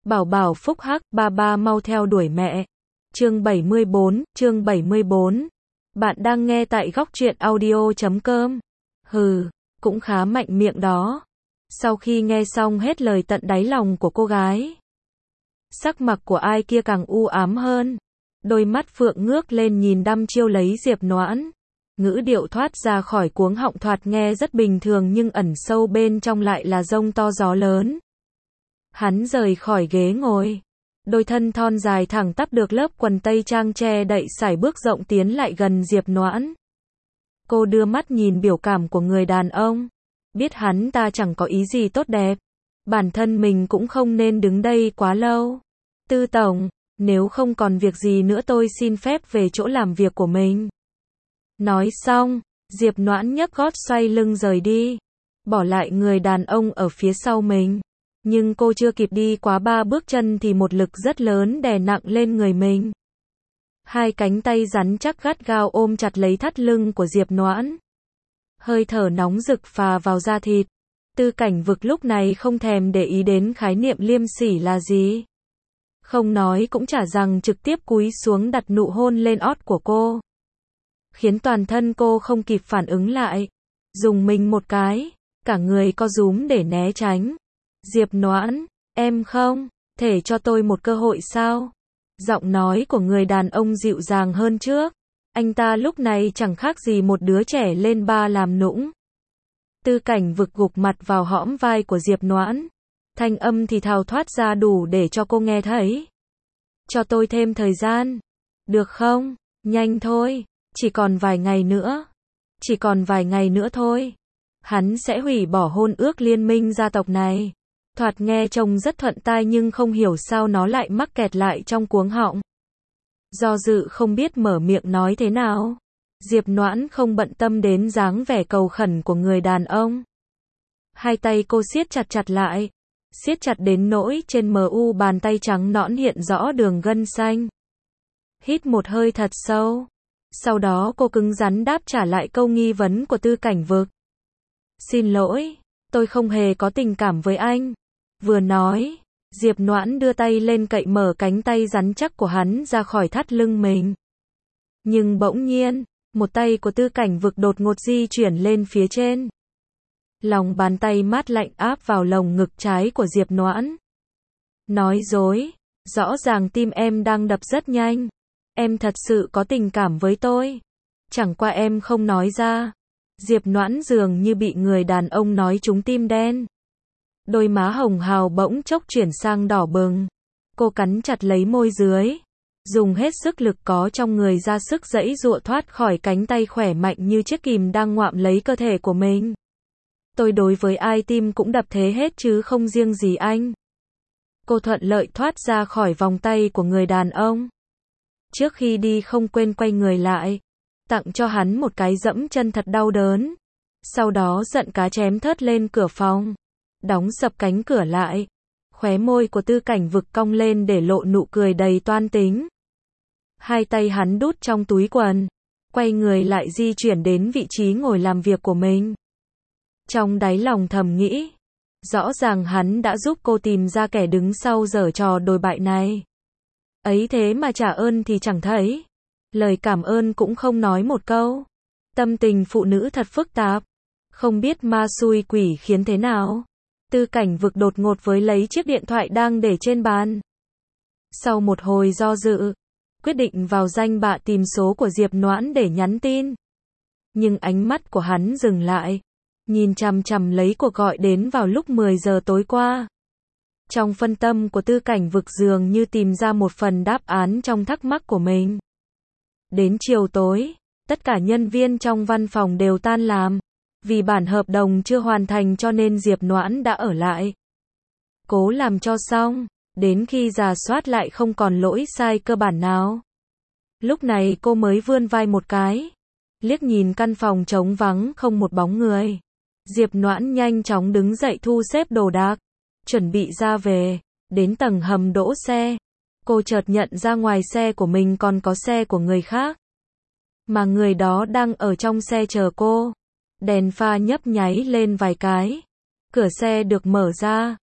Bảo bảo phúc hắc, ba ba mau theo đuổi mẹ. Chương 74. Bạn đang nghe tại góc truyện audio.com. Hừ, cũng khá mạnh miệng đó. Sau khi nghe xong hết lời tận đáy lòng của cô gái, sắc mặt của ai kia càng u ám hơn. Đôi mắt phượng ngước lên nhìn đăm chiêu lấy Diệp Noãn. Ngữ điệu thoát ra khỏi cuống họng thoạt nghe rất bình thường nhưng ẩn sâu bên trong lại là giông to gió lớn. Hắn rời khỏi ghế ngồi. Đôi thân thon dài thẳng tắp được lớp quần tây trang che đậy sải bước rộng tiến lại gần Diệp Noãn. Cô đưa mắt nhìn biểu cảm của người đàn ông. Biết hắn ta chẳng có ý gì tốt đẹp. Bản thân mình cũng không nên đứng đây quá lâu. Tư tổng, nếu không còn việc gì nữa tôi xin phép về chỗ làm việc của mình. Nói xong, Diệp Noãn nhấc gót xoay lưng rời đi. Bỏ lại người đàn ông ở phía sau mình. Nhưng cô chưa kịp đi quá 3 bước chân thì một lực rất lớn đè nặng lên người mình. Hai cánh tay rắn chắc gắt gao ôm chặt lấy thắt lưng của Diệp Noãn. Hơi thở nóng rực phà vào da thịt. Tư Cảnh Vực lúc này không thèm để ý đến khái niệm liêm sỉ là gì. Không nói cũng chả rằng trực tiếp cúi xuống đặt nụ hôn lên ót của cô. Khiến toàn thân cô không kịp phản ứng lại. Dùng mình một cái, cả người co rúm để né tránh. Diệp Noãn, em không thể cho tôi một cơ hội sao? Giọng nói của người đàn ông dịu dàng hơn trước. Anh ta lúc này chẳng khác gì một đứa trẻ lên ba làm nũng. Tư Cảnh Vực gục mặt vào hõm vai của Diệp Noãn. Thanh âm thì thào thoát ra đủ để cho cô nghe thấy. Cho tôi thêm thời gian. Được không? Nhanh thôi. Chỉ còn vài ngày nữa. Chỉ còn vài ngày nữa thôi. Hắn sẽ hủy bỏ hôn ước liên minh gia tộc này. Thoạt nghe trông rất thuận tai nhưng không hiểu sao nó lại mắc kẹt lại trong cuống họng. Do dự không biết mở miệng nói thế nào. Diệp Noãn không bận tâm đến dáng vẻ cầu khẩn của người đàn ông. Hai tay cô siết chặt chặt lại. Siết chặt đến nỗi trên mu bàn tay trắng nõn hiện rõ đường gân xanh. Hít một hơi thật sâu. Sau đó cô cứng rắn đáp trả lại câu nghi vấn của Tư Cảnh Vực. Xin lỗi, tôi không hề có tình cảm với anh. Vừa nói, Diệp Noãn đưa tay lên cậy mở cánh tay rắn chắc của hắn ra khỏi thắt lưng mình. Nhưng bỗng nhiên, một tay của Tư Cảnh Vực đột ngột di chuyển lên phía trên. Lòng bàn tay mát lạnh áp vào lồng ngực trái của Diệp Noãn. Nói dối, rõ ràng tim em đang đập rất nhanh. Em thật sự có tình cảm với tôi. Chẳng qua em không nói ra. Diệp Noãn dường như bị người đàn ông nói trúng tim đen. Đôi má hồng hào bỗng chốc chuyển sang đỏ bừng. Cô cắn chặt lấy môi dưới. Dùng hết sức lực có trong người ra sức giãy giụa thoát khỏi cánh tay khỏe mạnh như chiếc kìm đang ngoạm lấy cơ thể của mình. Tôi đối với ai tim cũng đập thế hết chứ không riêng gì anh. Cô thuận lợi thoát ra khỏi vòng tay của người đàn ông. Trước khi đi không quên quay người lại. Tặng cho hắn một cái dẫm chân thật đau đớn. Sau đó giận cá chém thớt lên cửa phòng. Đóng sập cánh cửa lại. Khóe môi của Tư Cảnh Vực cong lên để lộ nụ cười đầy toan tính. Hai tay hắn đút trong túi quần. Quay người lại di chuyển đến vị trí ngồi làm việc của mình. Trong đáy lòng thầm nghĩ. Rõ ràng hắn đã giúp cô tìm ra kẻ đứng sau giở trò đồi bại này. Ấy thế mà trả ơn thì chẳng thấy. Lời cảm ơn cũng không nói một câu. Tâm tình phụ nữ thật phức tạp. Không biết ma xui quỷ khiến thế nào. Tư Cảnh Vực đột ngột với lấy chiếc điện thoại đang để trên bàn. Sau một hồi do dự, quyết định vào danh bạ tìm số của Diệp Noãn để nhắn tin. Nhưng ánh mắt của hắn dừng lại. Nhìn chằm chằm lấy cuộc gọi đến vào lúc 10 giờ tối qua. Trong phân tâm của Tư Cảnh Vực dường như tìm ra một phần đáp án trong thắc mắc của mình. Đến chiều tối, tất cả nhân viên trong văn phòng đều tan làm. Vì bản hợp đồng chưa hoàn thành cho nên Diệp Noãn đã ở lại. Cố làm cho xong, đến khi rà soát lại không còn lỗi sai cơ bản nào. Lúc này cô mới vươn vai một cái. Liếc nhìn căn phòng trống vắng không một bóng người. Diệp Noãn nhanh chóng đứng dậy thu xếp đồ đạc. Chuẩn bị ra về. Đến tầng hầm đỗ xe. Cô chợt nhận ra ngoài xe của mình còn có xe của người khác. Mà người đó đang ở trong xe chờ cô. Đèn pha nhấp nháy lên vài cái. Cửa xe được mở ra.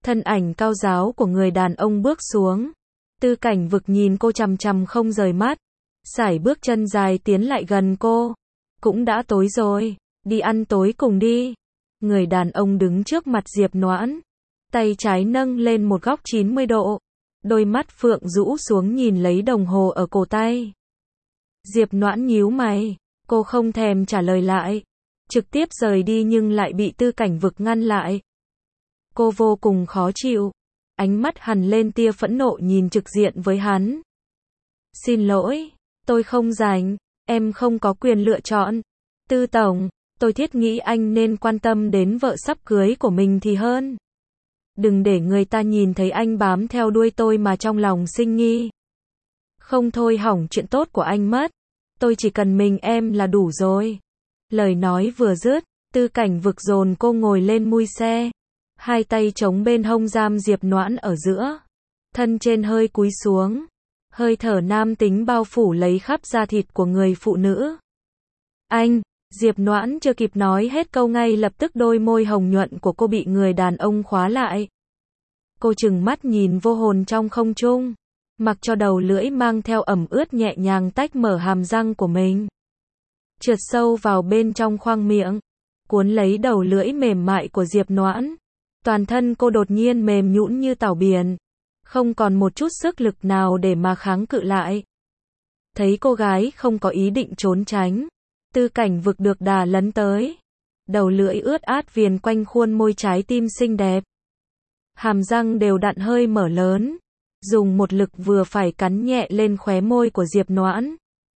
Thân ảnh cao ráo của người đàn ông bước xuống. Tư Cảnh Vực nhìn cô chằm chằm không rời mắt. Sải bước chân dài tiến lại gần cô. Cũng đã tối rồi, đi ăn tối cùng đi. Người đàn ông đứng trước mặt Diệp Noãn. Tay trái nâng lên một góc 90 độ. Đôi mắt phượng rũ xuống nhìn lấy đồng hồ ở cổ tay. Diệp Noãn nhíu mày. Cô không thèm trả lời lại. Trực tiếp rời đi nhưng lại bị Tư Cảnh Vực ngăn lại. Cô vô cùng khó chịu. Ánh mắt hằn lên tia phẫn nộ nhìn trực diện với hắn. Xin lỗi, tôi không rảnh, em không có quyền lựa chọn. Tư tổng, tôi thiết nghĩ anh nên quan tâm đến vợ sắp cưới của mình thì hơn. Đừng để người ta nhìn thấy anh bám theo đuôi tôi mà trong lòng sinh nghi. Không thôi hỏng chuyện tốt của anh mất. Tôi chỉ cần mình em là đủ rồi. Lời nói vừa dứt, Tư Cảnh Vực dồn cô ngồi lên mui xe. Hai tay chống bên hông giam Diệp Noãn ở giữa. Thân trên hơi cúi xuống. Hơi thở nam tính bao phủ lấy khắp da thịt của người phụ nữ. Anh, Diệp Noãn chưa kịp nói hết câu ngay lập tức đôi môi hồng nhuận của cô bị người đàn ông khóa lại. Cô trừng mắt nhìn vô hồn trong không trung. Mặc cho đầu lưỡi mang theo ẩm ướt nhẹ nhàng tách mở hàm răng của mình. Trượt sâu vào bên trong khoang miệng. Cuốn lấy đầu lưỡi mềm mại của Diệp Noãn. Toàn thân cô đột nhiên mềm nhũn như tảo biển. Không còn một chút sức lực nào để mà kháng cự lại. Thấy cô gái không có ý định trốn tránh. Tư Cảnh Vực được đà lấn tới. Đầu lưỡi ướt át viền quanh khuôn môi trái tim xinh đẹp. Hàm răng đều đặn hơi mở lớn. Dùng một lực vừa phải cắn nhẹ lên khóe môi của Diệp Noãn.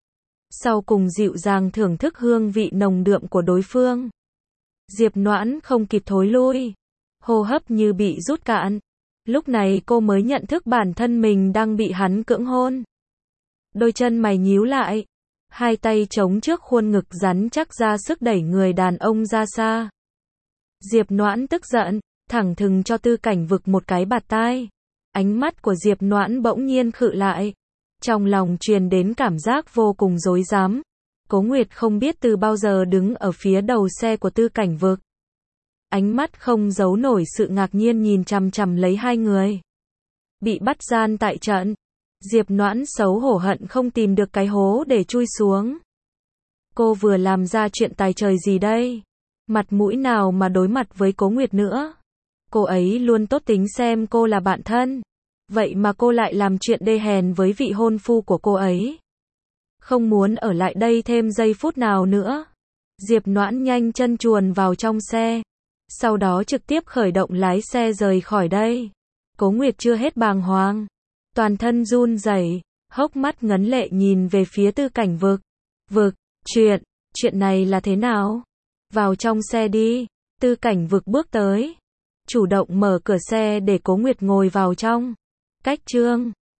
Sau cùng dịu dàng thưởng thức hương vị nồng đượm của đối phương. Diệp Noãn không kịp thối lui. Hô hấp như bị rút cạn. Lúc này cô mới nhận thức bản thân mình đang bị hắn cưỡng hôn. Đôi chân mày nhíu lại. Hai tay chống trước khuôn ngực rắn chắc ra sức đẩy người đàn ông ra xa. Diệp Noãn tức giận, thẳng thừng cho Tư Cảnh Vực một cái bạt tai. Ánh mắt của Diệp Noãn bỗng nhiên khựng lại. Trong lòng truyền đến cảm giác vô cùng rối rắm. Cố Nguyệt không biết từ bao giờ đứng ở phía đầu xe của Tư Cảnh Vực. Ánh mắt không giấu nổi sự ngạc nhiên nhìn chằm chằm lấy hai người. Bị bắt gian tại trận. Diệp Noãn xấu hổ hận không tìm được cái hố để chui xuống. Cô vừa làm ra chuyện tài trời gì đây? Mặt mũi nào mà đối mặt với Cố Nguyệt nữa? Cô ấy luôn tốt tính xem cô là bạn thân. Vậy mà cô lại làm chuyện đê hèn với vị hôn phu của cô ấy. Không muốn ở lại đây thêm giây phút nào nữa. Diệp Noãn nhanh chân chuồn vào trong xe. Sau đó trực tiếp khởi động lái xe rời khỏi đây. Cố Nguyệt chưa hết bàng hoàng. Toàn thân run rẩy, hốc mắt ngấn lệ nhìn về phía Tư Cảnh Vực. Vực, chuyện này là thế nào? Vào trong xe đi. Tư Cảnh Vực bước tới. Chủ động mở cửa xe để Cố Nguyệt ngồi vào trong. Cách chương